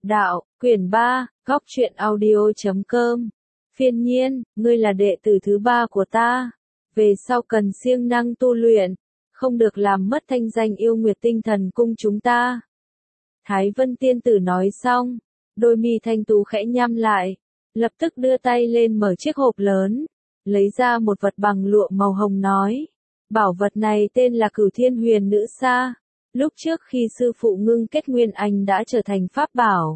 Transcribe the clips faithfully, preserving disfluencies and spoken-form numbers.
Đạo, quyển ba, góc truyện audio.com. Phiên Nhiên, ngươi là đệ tử thứ ba của ta. Về sau cần siêng năng tu luyện, không được làm mất thanh danh yêu nguyệt tinh thần cung chúng ta. Thái Vân tiên tử nói xong, đôi mi thanh tú khẽ nhắm lại, lập tức đưa tay lên mở chiếc hộp lớn, lấy ra một vật bằng lụa màu hồng nói. Bảo vật này tên là Cửu Thiên Huyền Nữ Sa. Lúc trước khi sư phụ ngưng kết nguyên anh đã trở thành pháp bảo.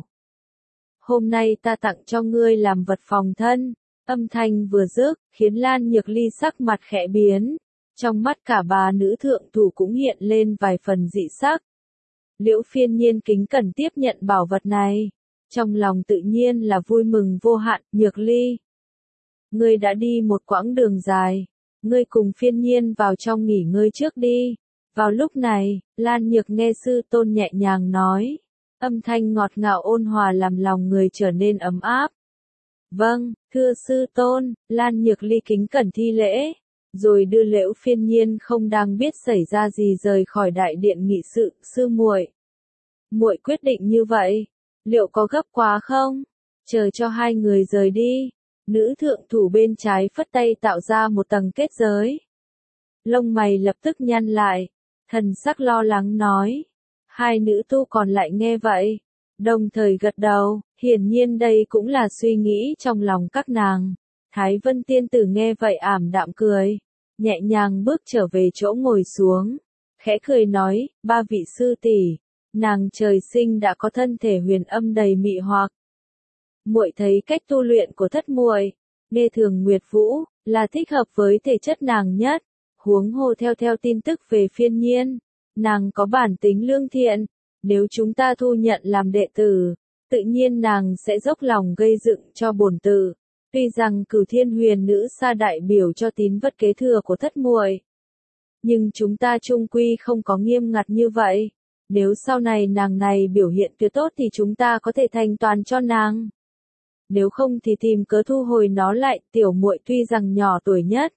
Hôm nay ta tặng cho ngươi làm vật phòng thân. Âm thanh vừa dứt, khiến Lan Nhược Ly sắc mặt khẽ biến. Trong mắt cả ba nữ thượng thủ cũng hiện lên vài phần dị sắc. Liễu Phiên Nhiên kính cẩn tiếp nhận bảo vật này. Trong lòng tự nhiên là vui mừng vô hạn. Nhược Ly, ngươi đã đi một quãng đường dài. Ngươi cùng Phiên Nhiên vào trong nghỉ ngơi trước đi. Vào lúc này, Lan Nhược nghe sư tôn nhẹ nhàng nói. Âm thanh ngọt ngào ôn hòa làm lòng người trở nên ấm áp. Vâng, thưa sư tôn, Lan Nhược Ly kính cẩn thi lễ. Rồi đưa Liễu Phiên Nhiên không đang biết xảy ra gì rời khỏi đại điện nghị sự. Sư muội, muội quyết định như vậy, liệu có gấp quá không? Chờ cho hai người rời đi. Nữ thượng thủ bên trái phất tay tạo ra một tầng kết giới. Lông mày lập tức nhăn lại, thần sắc lo lắng nói. Hai nữ tu còn lại nghe vậy, đồng thời gật đầu, hiển nhiên đây cũng là suy nghĩ trong lòng các nàng. Thái Vân tiên tử nghe vậy ảm đạm cười, nhẹ nhàng bước trở về chỗ ngồi xuống, khẽ cười nói, ba vị sư tỷ, nàng trời sinh đã có thân thể huyền âm đầy mị hoặc. Muội thấy cách tu luyện của thất muội, nghe thường Nguyệt Vũ, là thích hợp với thể chất nàng nhất. Huống hồ theo theo tin tức về Phiên Nhiên, nàng có bản tính lương thiện, nếu chúng ta thu nhận làm đệ tử, tự nhiên nàng sẽ dốc lòng gây dựng cho bổn tử. Tuy rằng Cửu Thiên Huyền Nữ Sa đại biểu cho tín vật kế thừa của thất muội, nhưng chúng ta chung quy không có nghiêm ngặt như vậy. Nếu sau này nàng này biểu hiện tuyệt tốt thì chúng ta có thể thanh toán cho nàng. Nếu không thì tìm cớ thu hồi nó lại. Tiểu muội tuy rằng nhỏ tuổi nhất,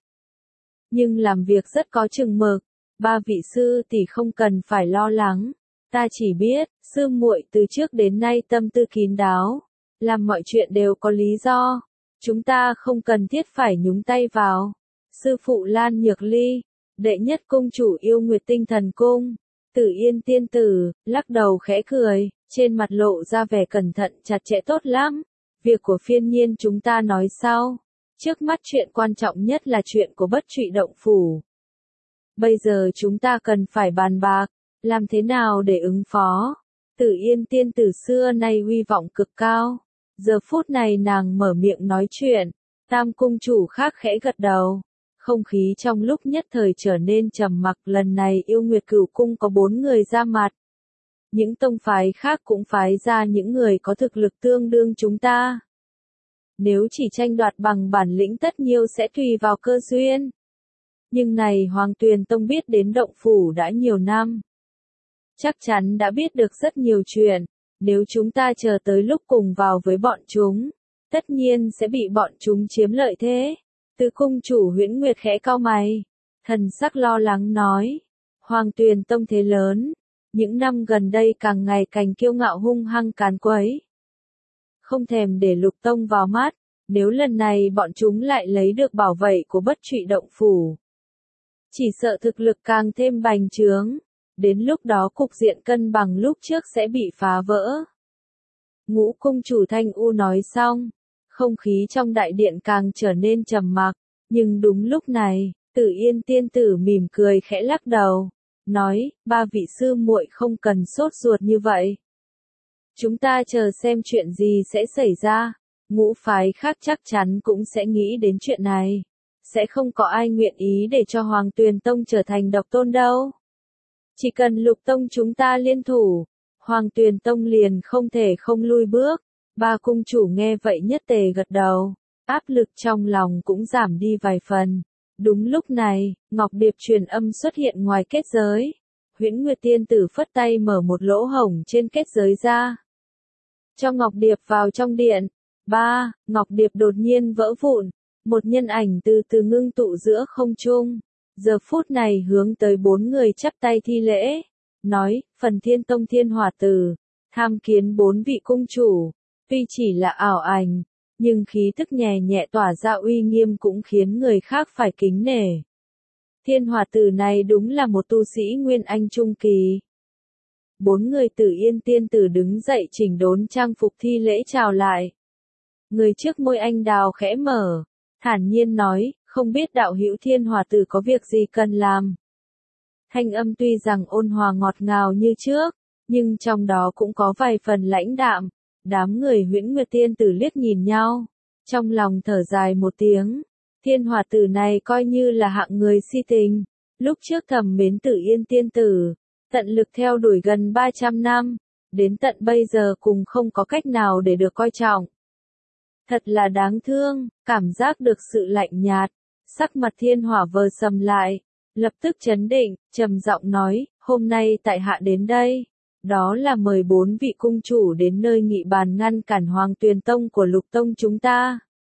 nhưng làm việc rất có chừng mực. Ba vị sư tỷ không cần phải lo lắng. Ta chỉ biết, sư muội từ trước đến nay tâm tư kín đáo, làm mọi chuyện đều có lý do. Chúng ta không cần thiết phải nhúng tay vào. Sư phụ Lan Nhược Ly, đệ nhất cung chủ yêu nguyệt tinh thần cung, Tử Yên tiên tử, lắc đầu khẽ cười, trên mặt lộ ra vẻ cẩn thận chặt chẽ. Tốt lắm, việc của Phiên Nhiên chúng ta nói sau. Trước mắt chuyện quan trọng nhất là chuyện của Bất Trụy Động Phủ. Bây giờ chúng ta cần phải bàn bạc, làm thế nào để ứng phó. Tử Yên tiên tử xưa nay uy vọng cực cao. Giờ phút này nàng mở miệng nói chuyện, tam cung chủ khác khẽ gật đầu. Không khí trong lúc nhất thời trở nên trầm mặc. Lần này yêu nguyệt cửu cung có bốn người ra mặt. Những tông phái khác cũng phái ra những người có thực lực tương đương chúng ta. Nếu chỉ tranh đoạt bằng bản lĩnh tất nhiêu sẽ tùy vào cơ duyên. Nhưng này Hoàng Tuyền Tông biết đến động phủ đã nhiều năm. Chắc chắn đã biết được rất nhiều chuyện. Nếu chúng ta chờ tới lúc cùng vào với bọn chúng, tất nhiên sẽ bị bọn chúng chiếm lợi thế. Từ cung chủ Huyễn Nguyệt khẽ cau mày, thần sắc lo lắng nói. Hoàng Tuyền Tông thế lớn, những năm gần đây càng ngày càng kiêu ngạo hung hăng càn quấy. Không thèm để Lục Tông vào mắt, nếu lần này bọn chúng lại lấy được bảo vệ của Bất Trụy Động Phủ, chỉ sợ thực lực càng thêm bành trướng, đến lúc đó cục diện cân bằng lúc trước sẽ bị phá vỡ. Ngũ cung chủ Thanh U nói xong, không khí trong đại điện càng trở nên trầm mặc, nhưng đúng lúc này, Tử Yên tiên tử mỉm cười khẽ lắc đầu, nói, ba vị sư muội không cần sốt ruột như vậy. Chúng ta chờ xem chuyện gì sẽ xảy ra, ngũ phái khác chắc chắn cũng sẽ nghĩ đến chuyện này. Sẽ không có ai nguyện ý để cho Hoàng Tuyền Tông trở thành độc tôn đâu. Chỉ cần Lục Tông chúng ta liên thủ, Hoàng Tuyền Tông liền không thể không lui bước. Ba cung chủ nghe vậy nhất tề gật đầu, áp lực trong lòng cũng giảm đi vài phần. Đúng lúc này, Ngọc Điệp truyền âm xuất hiện ngoài kết giới. Huyễn Nguyệt tiên tử phất tay mở một lỗ hổng trên kết giới ra, cho Ngọc Điệp vào trong điện. Ba, Ngọc Điệp đột nhiên vỡ vụn, một nhân ảnh từ từ ngưng tụ giữa không trung. Giờ phút này hướng tới bốn người chắp tay thi lễ, nói, Phần Thiên Tông Thiên Hỏa Tử, tham kiến bốn vị cung chủ, tuy chỉ là ảo ảnh, nhưng khí tức nhẹ nhẹ tỏa ra uy nghiêm cũng khiến người khác phải kính nể. Thiên Hỏa Tử này đúng là một tu sĩ Nguyên Anh trung kỳ. Bốn người Tử Yên tiên tử đứng dậy chỉnh đốn trang phục thi lễ chào lại. Người trước môi anh đào khẽ mở, thản nhiên nói, không biết đạo hữu Thiên Hỏa Tử có việc gì cần làm. Thanh âm tuy rằng ôn hòa ngọt ngào như trước, nhưng trong đó cũng có vài phần lãnh đạm. Đám người Huyễn Nguyệt tiên tử liếc nhìn nhau, trong lòng thở dài một tiếng. Thiên Hỏa Tử này coi như là hạng người si tình, lúc trước thầm mến Tử Yên tiên tử, tận lực theo đuổi gần ba trăm năm, đến tận bây giờ cùng không có cách nào để được coi trọng. Thật là đáng thương, cảm giác được sự lạnh nhạt, sắc mặt Thiên Hỏa vờ sầm lại, lập tức chấn định, trầm giọng nói, hôm nay tại hạ đến đây, đó là mời bốn vị cung chủ đến nơi nghị bàn ngăn cản Hoàng Tuyền Tông của Lục Tông chúng ta.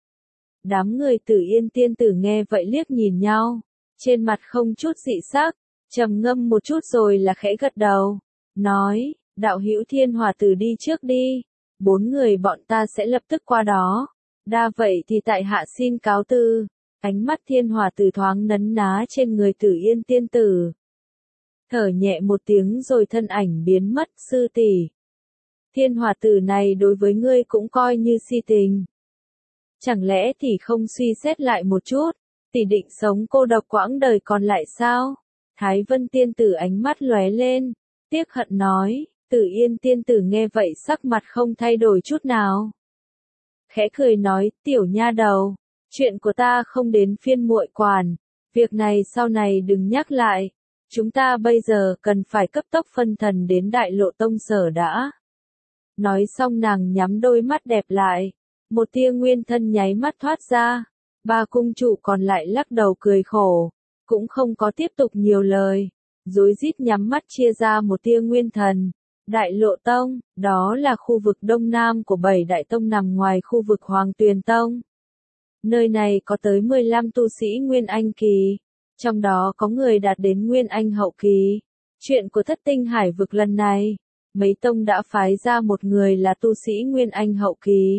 Đám người Tử Yên tiên tử nghe vậy liếc nhìn nhau, trên mặt không chút dị sắc, trầm ngâm một chút rồi là khẽ gật đầu, nói, đạo hữu Thiên Hỏa Tử đi trước đi, bốn người bọn ta sẽ lập tức qua đó, đa vậy thì tại hạ xin cáo từ. Ánh mắt Thiên Hỏa Tử thoáng nấn ná trên người Tử Yên tiên tử. Thở nhẹ một tiếng rồi thân ảnh biến mất, sư tỷ. Thiên Hỏa Tử này đối với ngươi cũng coi như si tình. Chẳng lẽ thì không suy xét lại một chút, tỷ định sống cô độc quãng đời còn lại sao? Thái Vân tiên tử ánh mắt lóe lên, tiếc hận nói, Tử Yên tiên tử nghe vậy sắc mặt không thay đổi chút nào. Khẽ cười nói, tiểu nha đầu, chuyện của ta không đến phiên muội quản, việc này sau này đừng nhắc lại, chúng ta bây giờ cần phải cấp tốc phân thần đến Đại Lộ Tông sở đã. Nói xong nàng nhắm đôi mắt đẹp lại, một tia nguyên thân nháy mắt thoát ra, ba cung chủ còn lại lắc đầu cười khổ, cũng không có tiếp tục nhiều lời, rối rít nhắm mắt chia ra một tia nguyên thần. Đại Lộ Tông, đó là khu vực đông nam của bảy đại tông nằm ngoài khu vực Hoàng Tuyền Tông. Nơi này có tới mười lăm tu sĩ Nguyên Anh kỳ, trong đó có người đạt đến Nguyên Anh hậu kỳ. Chuyện của Thất Tinh Hải vực lần này, mấy tông đã phái ra một người là tu sĩ Nguyên Anh hậu kỳ,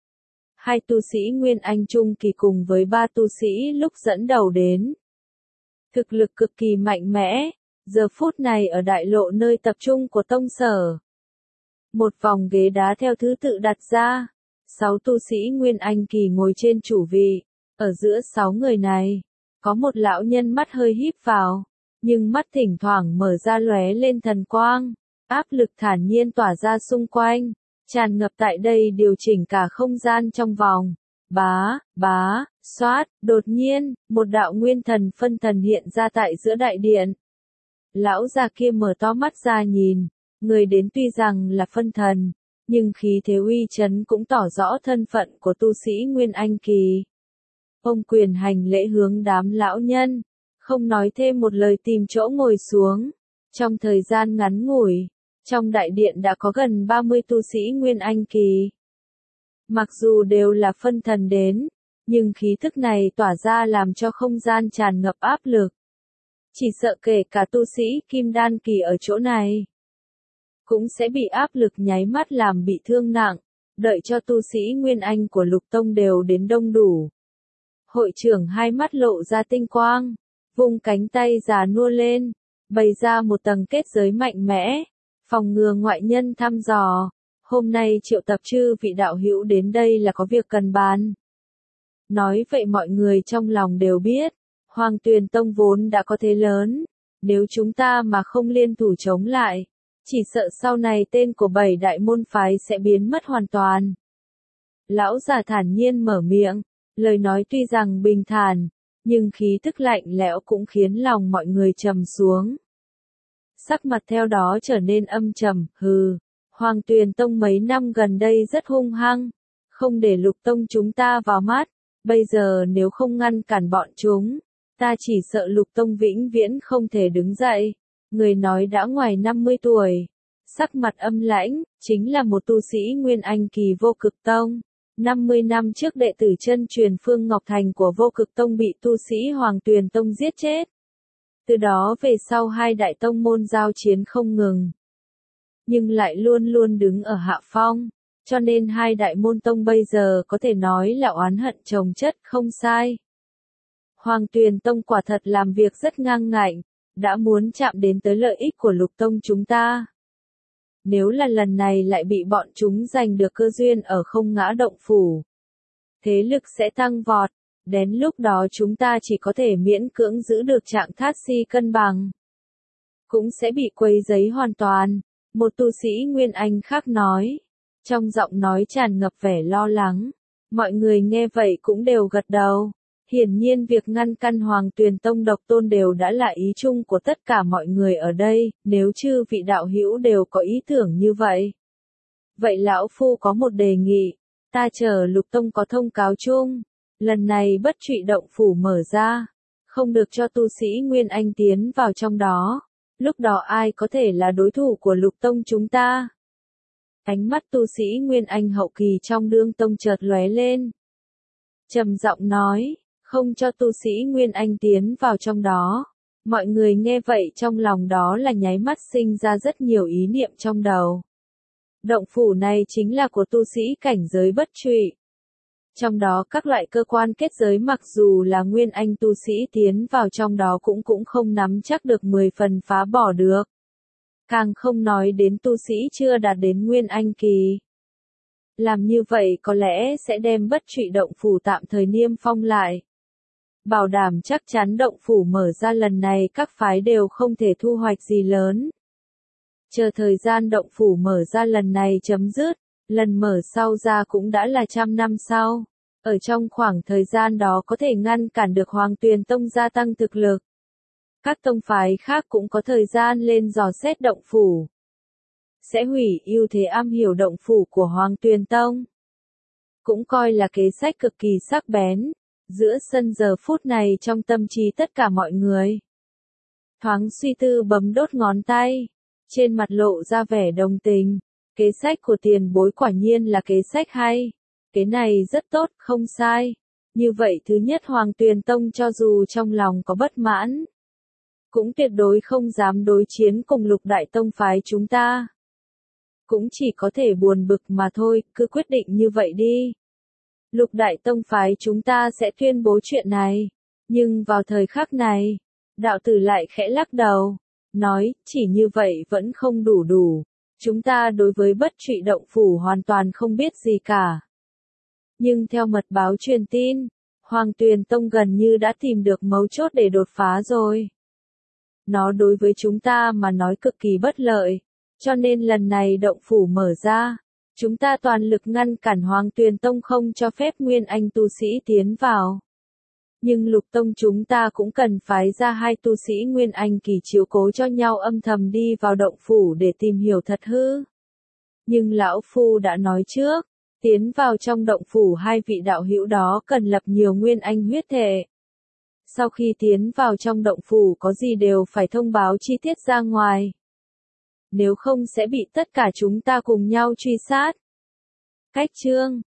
hai tu sĩ Nguyên Anh trung kỳ cùng với ba tu sĩ lúc dẫn đầu đến. Thực lực cực kỳ mạnh mẽ, giờ phút này ở đại lộ nơi tập trung của tông sở. Một vòng ghế đá theo thứ tự đặt ra, sáu tu sĩ Nguyên Anh kỳ ngồi trên chủ vị, ở giữa sáu người này, có một lão nhân mắt hơi híp vào, nhưng mắt thỉnh thoảng mở ra lóe lên thần quang, áp lực thản nhiên tỏa ra xung quanh, tràn ngập tại đây điều chỉnh cả không gian trong vòng. Bá, bá, xoát, đột nhiên, một đạo nguyên thần phân thần hiện ra tại giữa đại điện. Lão già kia mở to mắt ra nhìn, người đến tuy rằng là phân thần, nhưng khí thế uy chấn cũng tỏ rõ thân phận của tu sĩ Nguyên Anh kỳ. Ông quyền hành lễ hướng đám lão nhân, không nói thêm một lời tìm chỗ ngồi xuống. Trong thời gian ngắn ngủi, trong đại điện đã có gần ba mươi tu sĩ Nguyên Anh kỳ. Mặc dù đều là phân thần đến, nhưng khí thức này tỏa ra làm cho không gian tràn ngập áp lực. Chỉ sợ kể cả tu sĩ Kim Đan kỳ ở chỗ này, cũng sẽ bị áp lực nháy mắt làm bị thương nặng, đợi cho tu sĩ Nguyên Anh của Lục Tông đều đến đông đủ. Hội trưởng hai mắt lộ ra tinh quang, vung cánh tay già nua lên, bày ra một tầng kết giới mạnh mẽ, phòng ngừa ngoại nhân thăm dò. Hôm nay triệu tập chư vị đạo hữu đến đây là có việc cần bàn. Nói vậy mọi người trong lòng đều biết, Hoàng Tuyền Tông vốn đã có thế lớn, nếu chúng ta mà không liên thủ chống lại, chỉ sợ sau này tên của bảy đại môn phái sẽ biến mất hoàn toàn. Lão già thản nhiên mở miệng, lời nói tuy rằng bình thản, nhưng khí tức lạnh lẽo cũng khiến lòng mọi người trầm xuống. Sắc mặt theo đó trở nên âm trầm, hừ. Hoàng Tuyền Tông mấy năm gần đây rất hung hăng, không để Lục Tông chúng ta vào mắt, bây giờ nếu không ngăn cản bọn chúng, ta chỉ sợ Lục Tông vĩnh viễn không thể đứng dậy. Người nói đã ngoài năm mươi tuổi, sắc mặt âm lãnh, chính là một tu sĩ Nguyên Anh kỳ Vô Cực Tông. năm mươi năm trước đệ tử chân truyền Phương Ngọc Thành của Vô Cực Tông bị tu sĩ Hoàng Tuyền Tông giết chết. Từ đó về sau hai đại tông môn giao chiến không ngừng. nhưng lại luôn luôn đứng ở hạ phong, cho nên hai đại môn tông bây giờ có thể nói là oán hận chồng chất không sai. Hoàng Tuyền Tông quả thật làm việc rất ngang ngạnh, đã muốn chạm đến tới lợi ích của Lục Tông chúng ta. Nếu là lần này lại bị bọn chúng giành được cơ duyên ở Không Ngã Động Phủ, thế lực sẽ tăng vọt, đến lúc đó chúng ta chỉ có thể miễn cưỡng giữ được trạng thát si cân bằng. Cũng sẽ bị quấy rầy hoàn toàn, một tu sĩ Nguyên Anh khác nói, trong giọng nói tràn ngập vẻ lo lắng. Mọi người nghe vậy cũng đều gật đầu. Hiển nhiên việc ngăn căn Hoàng Tuyền Tông độc tôn đều đã là ý chung của tất cả mọi người ở đây, nếu chư vị đạo hữu đều có ý tưởng như vậy. Vậy lão phu có một đề nghị, ta chờ Lục Tông có thông cáo chung, lần này Bất Trụy Động Phủ mở ra, không được cho tu sĩ Nguyên Anh tiến vào trong đó, lúc đó ai có thể là đối thủ của Lục Tông chúng ta? Ánh mắt tu sĩ Nguyên Anh hậu kỳ trong Đương Tông chợt lóe lên. Trầm giọng nói, không cho tu sĩ Nguyên Anh tiến vào trong đó. Mọi người nghe vậy trong lòng đó là nháy mắt sinh ra rất nhiều ý niệm trong đầu. Động phủ này chính là của tu sĩ cảnh giới bất trụy. Trong đó các loại cơ quan kết giới mặc dù là Nguyên Anh tu sĩ tiến vào trong đó cũng cũng không nắm chắc được mười phần phá bỏ được. Càng không nói đến tu sĩ chưa đạt đến Nguyên Anh kỳ. Làm như vậy có lẽ sẽ đem Bất Trụy Động Phủ tạm thời niêm phong lại. Bảo đảm chắc chắn động phủ mở ra lần này các phái đều không thể thu hoạch gì lớn. Chờ thời gian động phủ mở ra lần này chấm dứt, lần mở sau ra cũng đã là trăm năm sau. Ở trong khoảng thời gian đó có thể ngăn cản được Hoàng Tuyền Tông gia tăng thực lực. Các tông phái khác cũng có thời gian lên dò xét động phủ. Sẽ hủy ưu thế am hiểu động phủ của Hoàng Tuyền Tông. Cũng coi là kế sách cực kỳ sắc bén. Giữa sân giờ phút này trong tâm trí tất cả mọi người. Thoáng suy tư bấm đốt ngón tay. Trên mặt lộ ra vẻ đồng tình. Kế sách của tiền bối quả nhiên là kế sách hay. Kế này rất tốt, không sai. Như vậy thứ nhất Hoàng Tuyền Tông cho dù trong lòng có bất mãn. Cũng tuyệt đối không dám đối chiến cùng Lục Đại Tông phái chúng ta. Cũng chỉ có thể buồn bực mà thôi, cứ quyết định như vậy đi. Lục Đại Tông phái chúng ta sẽ tuyên bố chuyện này. Nhưng vào thời khắc này, đạo tử lại khẽ lắc đầu. Nói, chỉ như vậy vẫn không đủ đủ. Chúng ta đối với Bất Trụy Động Phủ hoàn toàn không biết gì cả. Nhưng theo mật báo truyền tin, Hoàng Tuyền Tông gần như đã tìm được mấu chốt để đột phá rồi. Nó đối với chúng ta mà nói cực kỳ bất lợi. Cho nên lần này động phủ mở ra. Chúng ta toàn lực ngăn cản Hoàng Tuyền Tông không cho phép Nguyên Anh tu sĩ tiến vào. Nhưng Lục Tông chúng ta cũng cần phái ra hai tu sĩ Nguyên Anh kỳ chiếu cố cho nhau âm thầm đi vào động phủ để tìm hiểu thật hư. Nhưng Lão Phu đã nói trước, tiến vào trong động phủ hai vị đạo hữu đó cần lập nhiều Nguyên Anh huyết thể. Sau khi tiến vào trong động phủ có gì đều phải thông báo chi tiết ra ngoài. Nếu không sẽ bị tất cả chúng ta cùng nhau truy sát. Cách chương